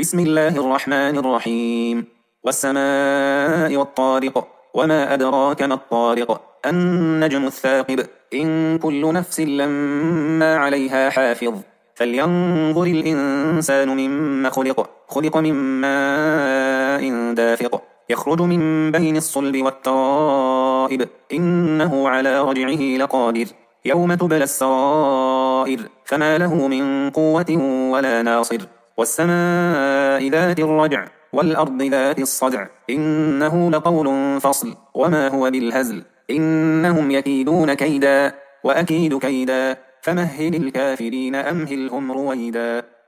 بسم الله الرحمن الرحيم. والسماء والطارق وما أدراك ما الطارق النجم الثاقب إن كل نفس لما عليها حافظ فلينظر الإنسان مما خلق من ماء دافق يخرج من بين الصلب والترائب إنه على رجعه لقادر يوم تبلى السرائر فما له من قوة ولا ناصر والسماء ذات الرجع والأرض ذات الصدع إنه لقول فصل وما هو بالهزل إنهم يكيدون كيدا وأكيد كيدا فمهل الكافرين أمهلهم رويدا.